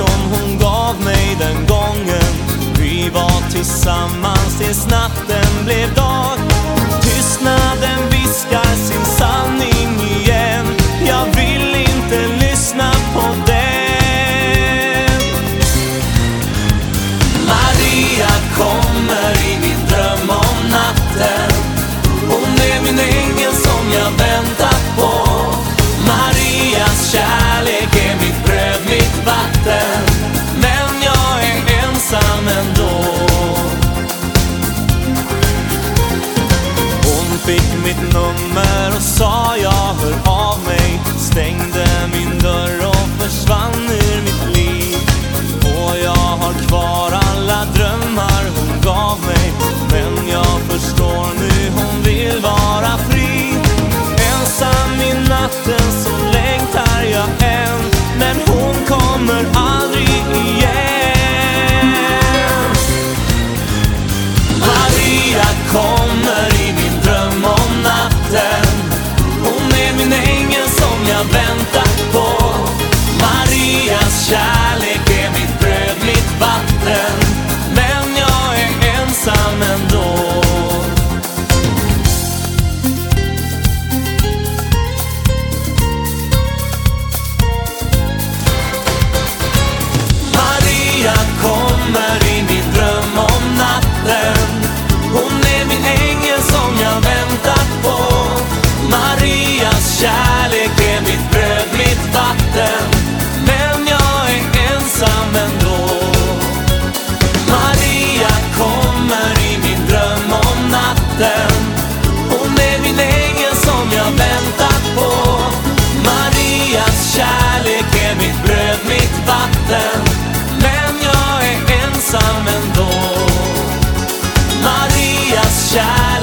som hon gav mig den gången. Vi var tillsammans tills natten blev dag. Tystnaden viskar sin sanning igen. Jag vill inte lyssna på den. Maria kommer i min dröm om natten. Hon är min ängel som jag väntat på. Marias kärlek är mitt bröd, mitt vatten. Men jag är ensam ändå. Hon fick mitt nummer och sa jag hör av mig. Stängde min dörr och försvann ur mitt liv. Och jag har kvar alla drömmar hon gav mig. Men jag förstår nu hon vill vara fri. Ensam i natten så längtar jag än. Men hon kommer aldrig igen. Maria kommer i min dröm om natten. Hon är min ängel som jag väntat på. Marias kärlek är mitt bröd, mitt vatten. Men jag är ensam ändå. Maria kommer i min dröm om natten. Hon är min ängel som jag väntat på. Marias kärlek är mitt bröd, mitt vatten. Men jag är ensam ändå. Maria kommer i min dröm om natten. Hon är min ängel som jag väntat på. Marias kärlek är mitt bröd, mitt vatten. Men jag är ensam ändå. Marias kärlek